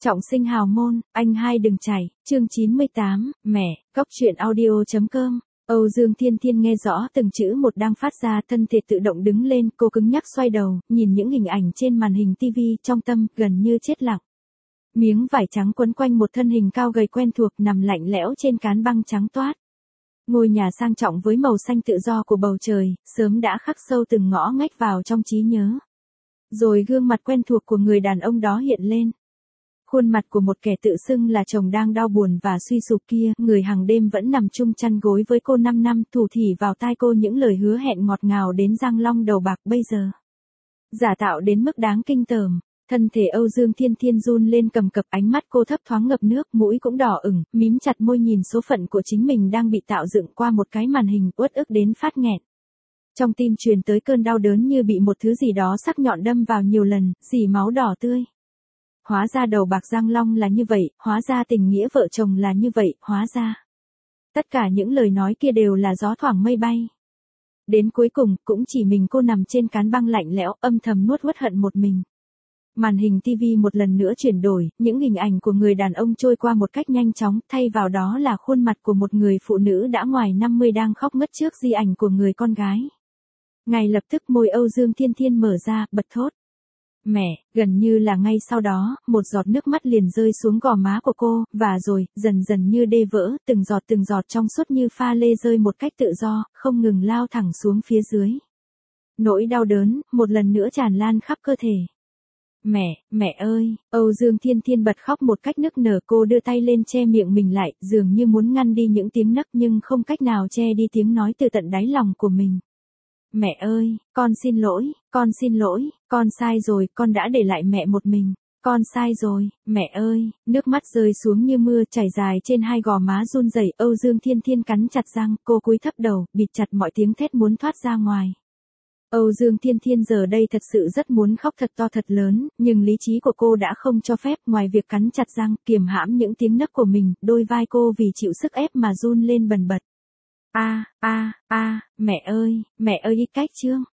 Trọng sinh hào môn, anh hai đừng chảy, chương 98, mẹ, cóc truyện audio.com. Âu Dương Thiên Thiên nghe rõ từng chữ một đang phát ra, thân thể tự động đứng lên, cô cứng nhắc xoay đầu, nhìn những hình ảnh trên màn hình TV, trong tâm gần như chết lặng. Miếng vải trắng quấn quanh một thân hình cao gầy quen thuộc nằm lạnh lẽo trên cán băng trắng toát. Ngôi nhà sang trọng với màu xanh tự do của bầu trời, sớm đã khắc sâu từng ngõ ngách vào trong trí nhớ. Rồi gương mặt quen thuộc của người đàn ông đó hiện lên. Khuôn mặt của một kẻ tự xưng là chồng đang đau buồn và suy sụp kia, người hàng đêm vẫn nằm chung chăn gối với cô 5 năm, thủ thỉ vào tai cô những lời hứa hẹn ngọt ngào đến răng long đầu bạc bây giờ. Giả tạo đến mức đáng kinh tởm, thân thể Âu Dương Thiên Thiên run lên cầm cập, ánh mắt cô thấp thoáng ngập nước, mũi cũng đỏ ửng, mím chặt môi nhìn số phận của chính mình đang bị tạo dựng qua một cái màn hình, uất ức đến phát nghẹn. Trong tim truyền tới cơn đau đớn như bị một thứ gì đó sắc nhọn đâm vào nhiều lần, dì máu đỏ tươi. Hóa ra đầu bạc răng long là như vậy, hóa ra tình nghĩa vợ chồng là như vậy, hóa ra. Tất cả những lời nói kia đều là gió thoảng mây bay. Đến cuối cùng, cũng chỉ mình cô nằm trên cán băng lạnh lẽo, âm thầm nuốt uất hận một mình. Màn hình TV một lần nữa chuyển đổi, những hình ảnh của người đàn ông trôi qua một cách nhanh chóng, thay vào đó là khuôn mặt của một người phụ nữ đã ngoài 50 đang khóc ngất trước di ảnh của người con gái. Ngay lập tức môi Âu Dương Thiên Thiên mở ra, bật thốt. Mẹ, gần như là ngay sau đó, một giọt nước mắt liền rơi xuống gò má của cô, và rồi, dần dần như đê vỡ, từng giọt trong suốt như pha lê rơi một cách tự do, không ngừng lao thẳng xuống phía dưới. Nỗi đau đớn, một lần nữa tràn lan khắp cơ thể. Mẹ ơi, Âu Dương Thiên Thiên bật khóc một cách nức nở, cô đưa tay lên che miệng mình lại, dường như muốn ngăn đi những tiếng nấc nhưng không cách nào che đi tiếng nói từ tận đáy lòng của mình. Mẹ ơi, con xin lỗi, con sai rồi, con đã để lại mẹ một mình. Con sai rồi, mẹ ơi, nước mắt rơi xuống như mưa chảy dài trên hai gò má run rẩy. Âu Dương Thiên Thiên cắn chặt răng, cô cúi thấp đầu, bịt chặt mọi tiếng thét muốn thoát ra ngoài. Âu Dương Thiên Thiên giờ đây thật sự rất muốn khóc thật to thật lớn, nhưng lý trí của cô đã không cho phép, ngoài việc cắn chặt răng, kiềm hãm những tiếng nấc của mình, đôi vai cô vì chịu sức ép mà run lên bần bật. Mẹ ơi, cách chương.